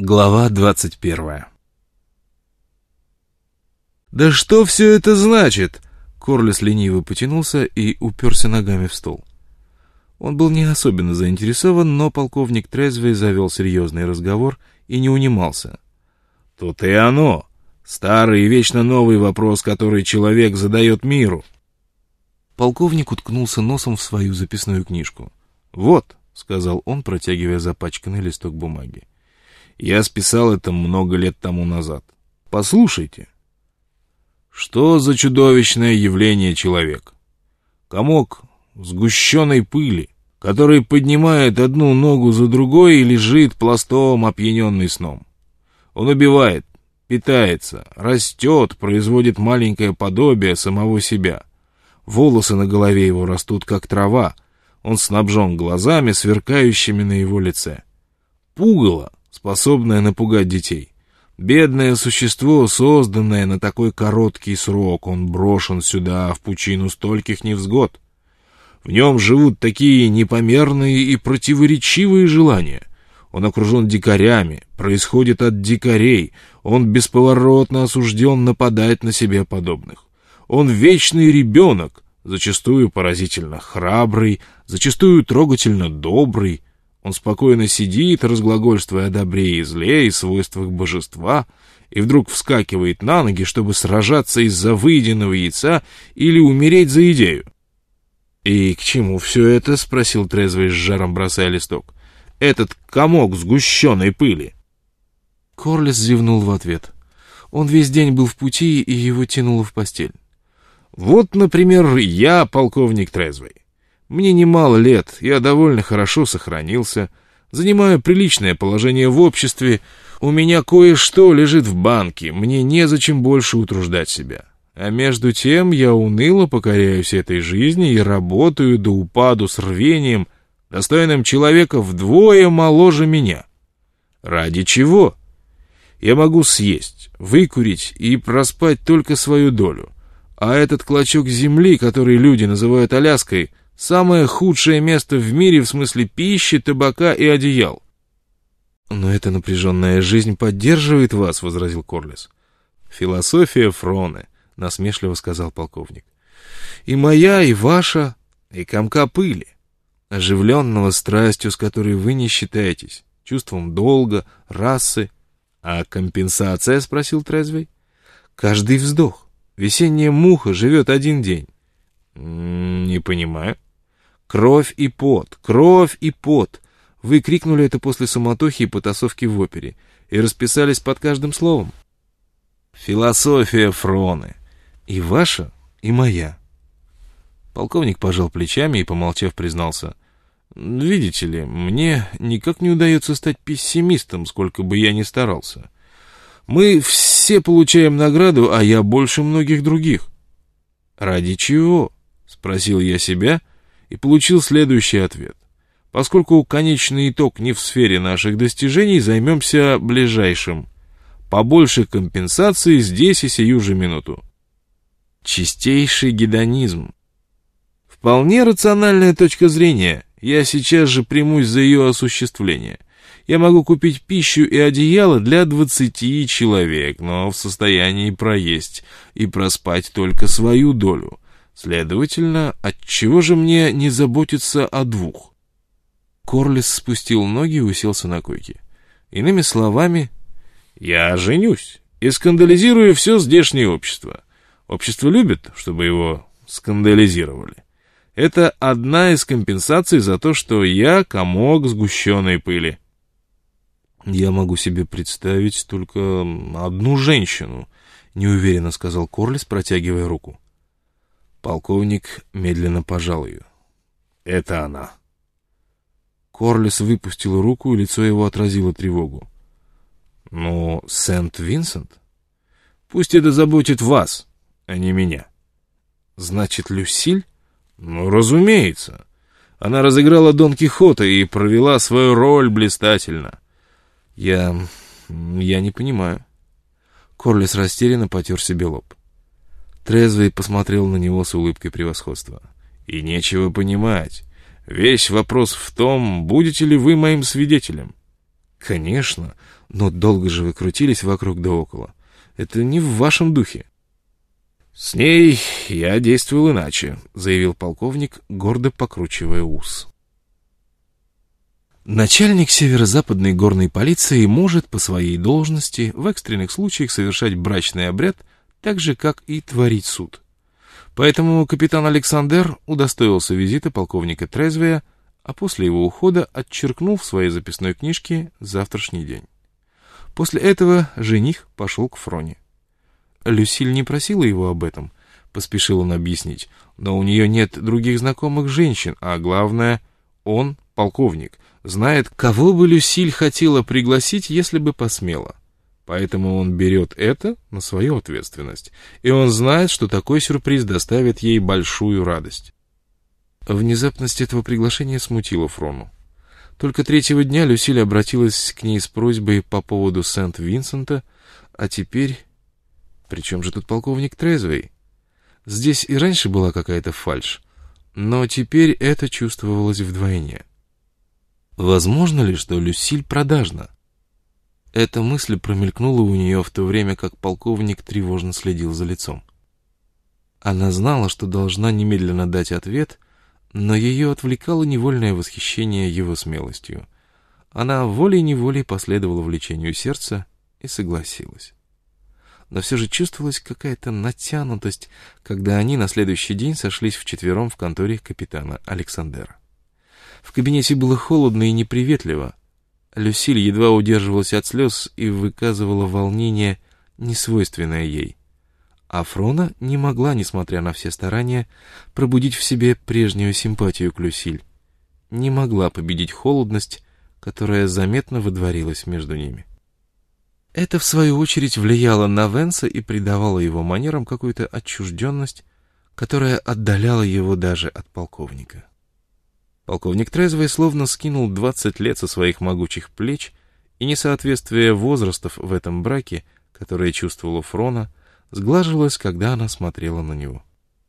Глава 21. «Да что все это значит?» Корлес лениво потянулся и уперся ногами в стол. Он был не особенно заинтересован, но полковник Трезвей завел серьезный разговор и не унимался. «Тут и оно. Старый и вечно новый вопрос, который человек задает миру». Полковник уткнулся носом в свою записную книжку. «Вот», — сказал он, протягивая запачканный листок бумаги. «Я списал это много лет тому назад. Послушайте. Что за чудовищное явление человек? Комок сгущенной пыли, который поднимает одну ногу за другой и лежит пластом, опьяненный сном. Он убивает, питается, растет, производит маленькое подобие самого себя. Волосы на голове его растут, как трава. Он снабжен глазами, сверкающими на его лице. Пугало, способное напугать детей. Бедное существо, созданное на такой короткий срок, он брошен сюда, в пучину стольких невзгод. В нем живут такие непомерные и противоречивые желания. Он окружен дикарями, происходит от дикарей, он бесповоротно осужден нападать на себе подобных. Он вечный ребенок, зачастую поразительно храбрый, зачастую трогательно добрый. Он спокойно сидит, разглагольствуя о добре и зле и свойствах божества, и вдруг вскакивает на ноги, чтобы сражаться из-за выеденного яйца или умереть за идею. «И к чему все это?» — спросил Трезвый с жаром, бросая листок. «Этот комок сгущенной пыли». Корлес зевнул в ответ. Он весь день был в пути, и его тянуло в постель. «Вот, например, я полковник Трезвый. Мне немало лет, я довольно хорошо сохранился, занимаю приличное положение в обществе, у меня кое-что лежит в банке, мне незачем больше утруждать себя. А между тем я уныло покоряюсь этой жизни и работаю до упаду с рвением, достойным человека вдвое моложе меня. Ради чего? Я могу съесть, выкурить и проспать только свою долю. А этот клочок земли, который люди называют Аляской, самое худшее место в мире в смысле пищи, табака и одеял. «Но эта напряженная жизнь поддерживает вас», — возразил Корлес. «Философия Фроне», — насмешливо сказал полковник. «И моя, и ваша, и комка пыли, оживленного страстью, с которой вы не считаетесь, чувством долга, расы». «А компенсация?» — спросил Трезвей. «Каждый вздох. Весенняя муха живет один день». «Не понимаю». «Кровь и пот, кровь и пот». Вы крикнули это после суматохи и потасовки в опере и расписались под каждым словом. Философия Фроне. И ваша, и моя. Полковник пожал плечами и, помолчав, признался. «Видите ли, мне никак не удается стать пессимистом, сколько бы я ни старался. Мы все получаем награду, а я больше многих других». «Ради чего?» — спросил я себя и получил следующий ответ. «Поскольку конечный итог не в сфере наших достижений, займемся ближайшим. Побольше компенсации здесь и сию же минуту». Чистейший гедонизм. Вполне рациональная точка зрения. Я сейчас же примусь за ее осуществление. Я могу купить пищу и одеяло для 20 человек, но в состоянии проесть и проспать только свою долю. Следовательно, отчего же мне не заботиться о двух? Корлес спустил ноги и уселся на койке. Иными словами, я женюсь и скандализирую все здешнее общество. Общество любит, чтобы его скандализировали. Это одна из компенсаций за то, что я комок сгущенной пыли. Я могу себе представить только одну женщину, неуверенно сказал Корлес, протягивая руку. Полковник медленно пожал ее. Это она. Корлес выпустил руку, и лицо его отразило тревогу. Но Сент-Винсент? Пусть это заботит вас, а не меня. Значит, Люсиль? Ну, разумеется. Она разыграла Дон Кихота и провела свою роль блистательно. Я не понимаю. Корлес растерянно потер себе лоб. Трезвый посмотрел на него с улыбкой превосходства. И нечего понимать. Весь вопрос в том, будете ли вы моим свидетелем. Конечно, но долго же вы крутились вокруг да около. Это не в вашем духе. С ней я действовал иначе, заявил полковник, гордо покручивая ус. Начальник северо-западной горной полиции может по своей должности в экстренных случаях совершать брачный обряд так же, как и творить суд. Поэтому капитан Александер удостоился визита полковника Трезвея, а после его ухода отчеркнул в своей записной книжке завтрашний день. После этого жених пошел к Фроне. Люсиль не просила его об этом, поспешил он объяснить, но у нее нет других знакомых женщин, а главное, он, полковник, знает, кого бы Люсиль хотела пригласить, если бы посмела. Поэтому он берет это на свою ответственность, и он знает, что такой сюрприз доставит ей большую радость. Внезапность этого приглашения смутила Фрону. Только третьего дня Люсиль обратилась к ней с просьбой по поводу Сент-Винсента, а теперь... Причем же тут полковник Трезвей? Здесь и раньше была какая-то фальшь, но теперь это чувствовалось вдвойне. Возможно ли, что Люсиль продажна? Эта мысль промелькнула у нее в то время, как полковник тревожно следил за лицом. Она знала, что должна немедленно дать ответ, но ее отвлекало невольное восхищение его смелостью. Она волей-неволей последовала влечению сердца и согласилась. Но все же чувствовалась какая-то натянутость, когда они на следующий день сошлись вчетвером в конторе капитана Александера. В кабинете было холодно и неприветливо. Люсиль едва удерживалась от слез и выказывала волнение, несвойственное ей. А Фрона не могла, несмотря на все старания, пробудить в себе прежнюю симпатию к Люсиль. Не могла победить холодность, которая заметно водворилась между ними. Это, в свою очередь, влияло на Венса и придавало его манерам какую-то отчужденность, которая отдаляла его даже от полковника. Полковник Трезвый словно скинул 20 лет со своих могучих плеч, и несоответствие возрастов в этом браке, которое чувствовала Фрона, сглаживалось, когда она смотрела на него.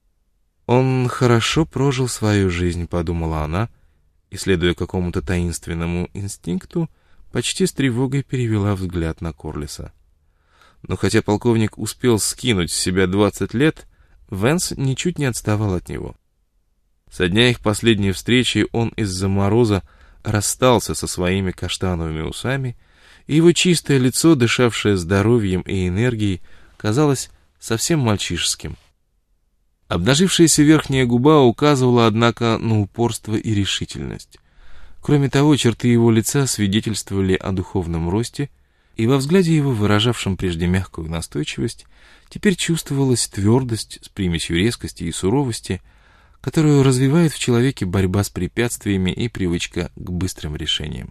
«Он хорошо прожил свою жизнь», — подумала она, и, следуя какому-то таинственному инстинкту, почти с тревогой перевела взгляд на Корлиса. Но хотя полковник успел скинуть с себя 20 лет, Венс ничуть не отставал от него. Со дня их последней встречи он из-за мороза расстался со своими каштановыми усами, и его чистое лицо, дышавшее здоровьем и энергией, казалось совсем мальчишеским. Обнажившаяся верхняя губа указывала, однако, на упорство и решительность. Кроме того, черты его лица свидетельствовали о духовном росте, и во взгляде его, выражавшем прежде мягкую настойчивость, теперь чувствовалась твердость с примесью резкости и суровости, которую развивает в человеке борьба с препятствиями и привычка к быстрым решениям.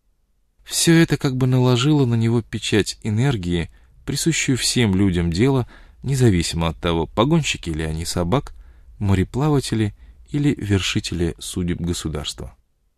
Все это как бы наложило на него печать энергии, присущую всем людям дела, независимо от того, погонщики ли они собак, мореплаватели или вершители судеб государства.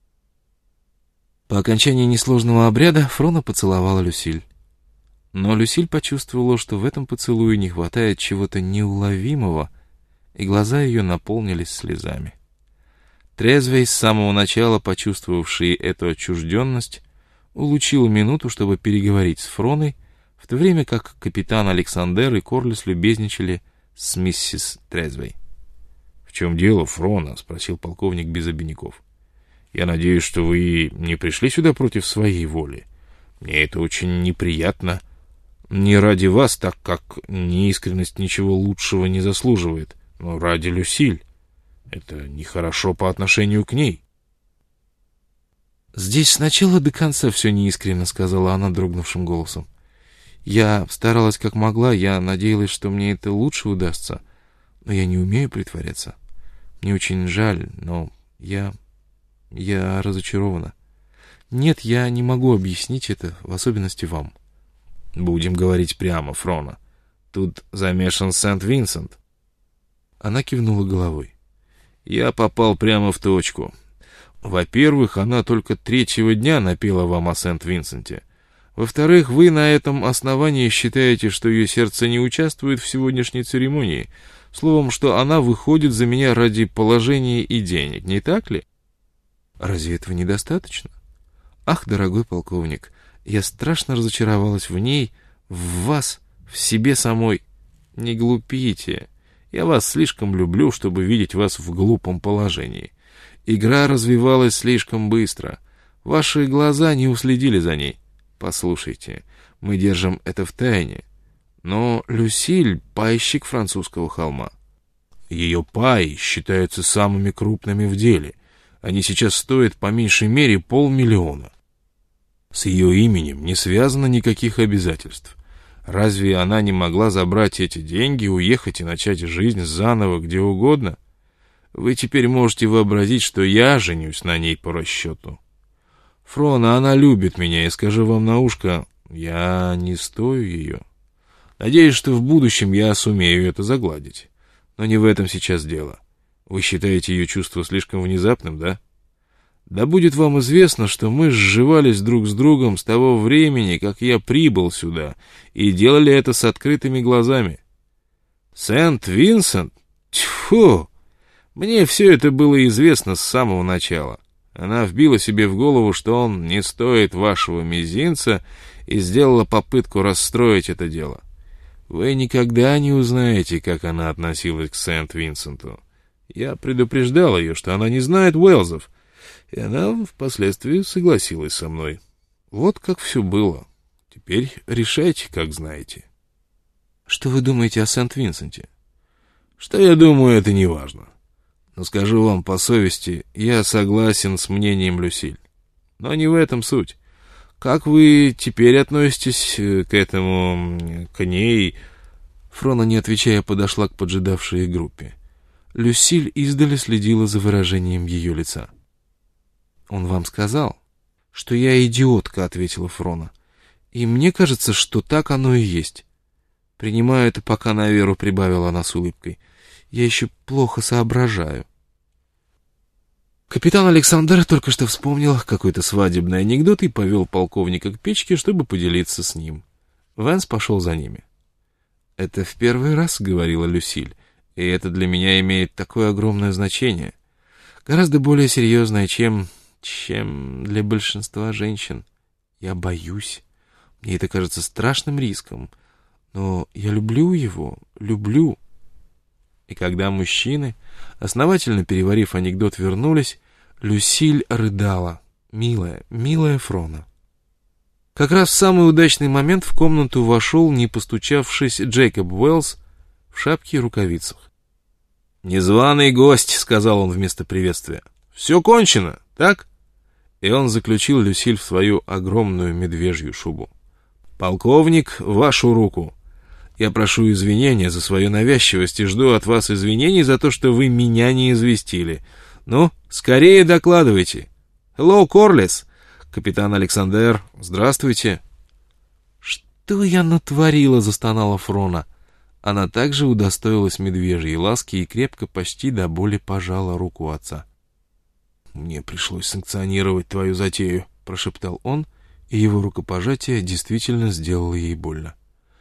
По окончании несложного обряда Фрона поцеловала Люсиль. Но Люсиль почувствовала, что в этом поцелуе не хватает чего-то неуловимого, и глаза ее наполнились слезами. Трезвей, с самого начала почувствовавший эту отчужденность, улучил минуту, чтобы переговорить с Фроной, в то время как капитан Александер и Корлис любезничали с миссис Трезвей. — В чем дело, Фрона? — спросил полковник без обиняков. — Я надеюсь, что вы не пришли сюда против своей воли. Мне это очень неприятно. Не ради вас, так как неискренность ничего лучшего не заслуживает, но ради Люсиль. Это нехорошо по отношению к ней. — Здесь с начала до конца все неискренно, — сказала она дрогнувшим голосом. Я старалась как могла, я надеялась, что мне это лучше удастся, но я не умею притворяться. Мне очень жаль, но я разочарована. Нет, я не могу объяснить это, в особенности вам. Будем говорить прямо, Фрона. Тут замешан Сент-Винсент. Она кивнула головой. Я попал прямо в точку. Во-первых, она только 3-го дня напела вам о Сент-Винсенте. Во-вторых, вы на этом основании считаете, что ее сердце не участвует в сегодняшней церемонии. Словом, что она выходит за меня ради положения и денег, не так ли? Разве этого недостаточно? Ах, дорогой полковник, я страшно разочаровалась в ней, в вас, в себе самой. Не глупите. Я вас слишком люблю, чтобы видеть вас в глупом положении. Игра развивалась слишком быстро. Ваши глаза не уследили за ней. Послушайте, мы держим это в тайне. Но Люсиль — пайщик французского холма. Ее паи считаются самыми крупными в деле. Они сейчас стоят по меньшей мере 500 000. С ее именем не связано никаких обязательств. Разве она не могла забрать эти деньги, уехать и начать жизнь заново где угодно? Вы теперь можете вообразить, что я женюсь на ней по расчету. Фрона, она любит меня, и скажу вам на ушко, я не стою ее. Надеюсь, что в будущем я сумею это загладить. Но не в этом сейчас дело. Вы считаете ее чувство слишком внезапным, да? Да будет вам известно, что мы сживались друг с другом с того времени, как я прибыл сюда, и делали это с открытыми глазами. Сент-Винсент? Тьфу! Мне все это было известно с самого начала. Она вбила себе в голову, что он не стоит вашего мизинца, и сделала попытку расстроить это дело. Вы никогда не узнаете, как она относилась к Сент-Винсенту. Я предупреждал ее, что она не знает Уэллсов, и она впоследствии согласилась со мной. Вот как все было. Теперь решайте, как знаете. Что вы думаете о Сент-Винсенте? Что я думаю, это не важно. Но скажу вам по совести, я согласен с мнением Люсиль. Но не в этом суть. Как вы теперь относитесь к этому, к ней? Фрона, не отвечая, подошла к поджидавшей группе. Люсиль издали следила за выражением ее лица. «Он вам сказал?» «Что я идиотка», — ответила Фрона. «И мне кажется, что так оно и есть». «Принимаю это пока на веру», — прибавила она с улыбкой. «Я еще плохо соображаю». Капитан Александр только что вспомнил какой-то свадебный анекдот и повел полковника к печке, чтобы поделиться с ним. Вэнс пошел за ними. «Это в первый раз», — говорила Люсиль, — «и это для меня имеет такое огромное значение, гораздо более серьезное, чем для большинства женщин. Я боюсь. Мне это кажется страшным риском, но я люблю его, люблю». И когда мужчины, основательно переварив анекдот, вернулись, Люсиль рыдала. «Милая, милая Фрона». Как раз в самый удачный момент в комнату вошел, не постучавшись, Джейкоб Уэллс в шапке и рукавицах. «Незваный гость», — сказал он вместо приветствия. «Все кончено, так?» И он заключил Люсиль в свою огромную медвежью шубу. «Полковник, вашу руку. Я прошу извинения за свою навязчивость и жду от вас извинений за то, что вы меня не известили. Ну, скорее докладывайте. Hello, Корлес. Капитан Александр, здравствуйте». «Что я натворила?» — застонала Фрона. Она также удостоилась медвежьей ласки и крепко, почти до боли пожала руку отца. «Мне пришлось санкционировать твою затею», — прошептал он, и его рукопожатие действительно сделало ей больно.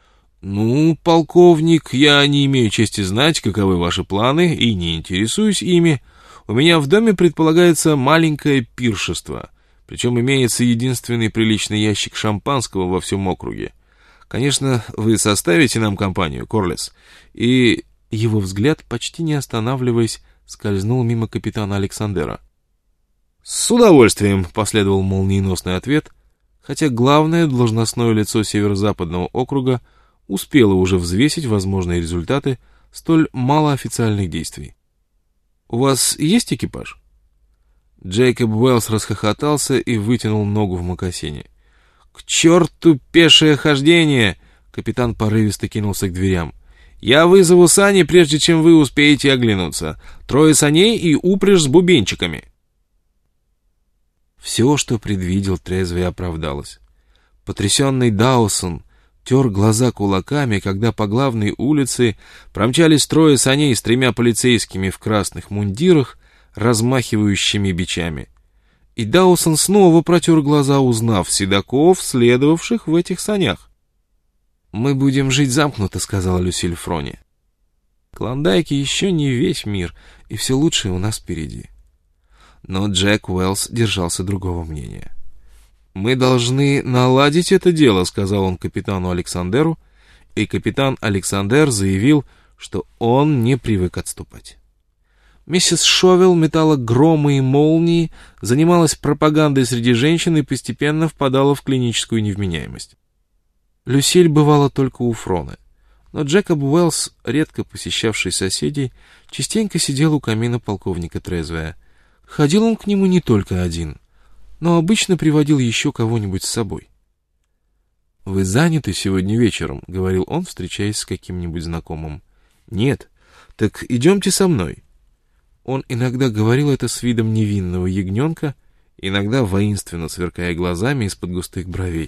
«Ну, полковник, я не имею чести знать, каковы ваши планы, и не интересуюсь ими. У меня в доме предполагается маленькое пиршество, причем имеется единственный приличный ящик шампанского во всем округе. Конечно, вы составите нам компанию, Корлес». И его взгляд, почти не останавливаясь, скользнул мимо капитана Александера. «С удовольствием», — последовал молниеносный ответ, хотя главное должностное лицо северо-западного округа успела уже взвесить возможные результаты столь малоофициальных действий. «У вас есть экипаж?» Джейкоб Уэллс расхохотался и вытянул ногу в мокасине. «К черту пешее хождение!» Капитан порывисто кинулся к дверям. «Я вызову сани, прежде чем вы успеете оглянуться. 3 саней и упряжь с бубенчиками». Все, что предвидел трезвый, оправдалось. Потрясенный Даусон тер глаза кулаками, когда по главной улице промчались 3 саней с 3 полицейскими в красных мундирах, размахивающими бичами. И Даусон снова протер глаза, узнав седаков, следовавших в этих санях. «Мы будем жить замкнуто», — сказала Люсиль Фроне. «Клондайки еще не весь мир, и все лучшее у нас впереди». Но Джек Уэллс держался другого мнения. «Мы должны наладить это дело», — сказал он капитану Александеру, и капитан Александер заявил, что он не привык отступать. Миссис Шовел метала громы и молнии, занималась пропагандой среди женщин и постепенно впадала в клиническую невменяемость. Люсиль бывала только у Фроны, но Джекоб Уэллс, редко посещавший соседей, частенько сидел у камина полковника Трезвея. Ходил он к нему не только один, но обычно приводил еще кого-нибудь с собой. «Вы заняты сегодня вечером?» — говорил он, встречаясь с каким-нибудь знакомым. «Нет. Так идемте со мной». Он иногда говорил это с видом невинного ягненка, иногда воинственно сверкая глазами из-под густых бровей.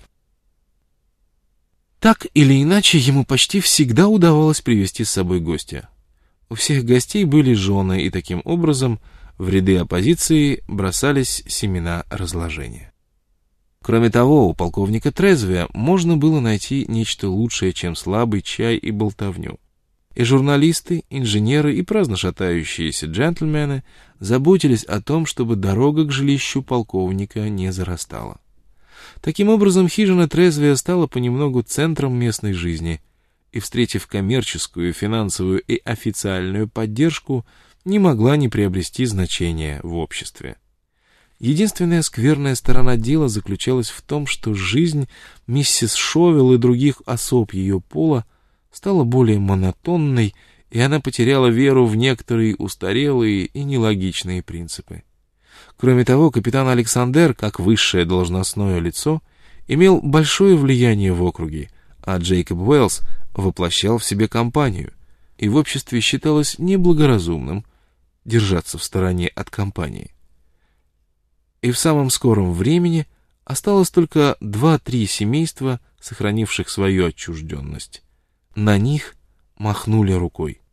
Так или иначе, ему почти всегда удавалось привести с собой гостя. У всех гостей были жены, и таким образом в ряды оппозиции бросались семена разложения. Кроме того, у полковника Трезвея можно было найти нечто лучшее, чем слабый чай и болтовню. И журналисты, инженеры и праздно шатающиеся джентльмены заботились о том, чтобы дорога к жилищу полковника не зарастала. Таким образом, хижина Трезвея стала понемногу центром местной жизни, и, встретив коммерческую, финансовую и официальную поддержку, не могла не приобрести значения в обществе. Единственная скверная сторона дела заключалась в том, что жизнь миссис Шовел и других особ ее пола стала более монотонной, и она потеряла веру в некоторые устарелые и нелогичные принципы. Кроме того, капитан Александер, как высшее должностное лицо, имел большое влияние в округе, а Джейкоб Уэллс воплощал в себе компанию, и в обществе считалось неблагоразумным держаться в стороне от компании. И в самом скором времени осталось только 2-3 семейства, сохранивших свою отчужденность. На них махнули рукой.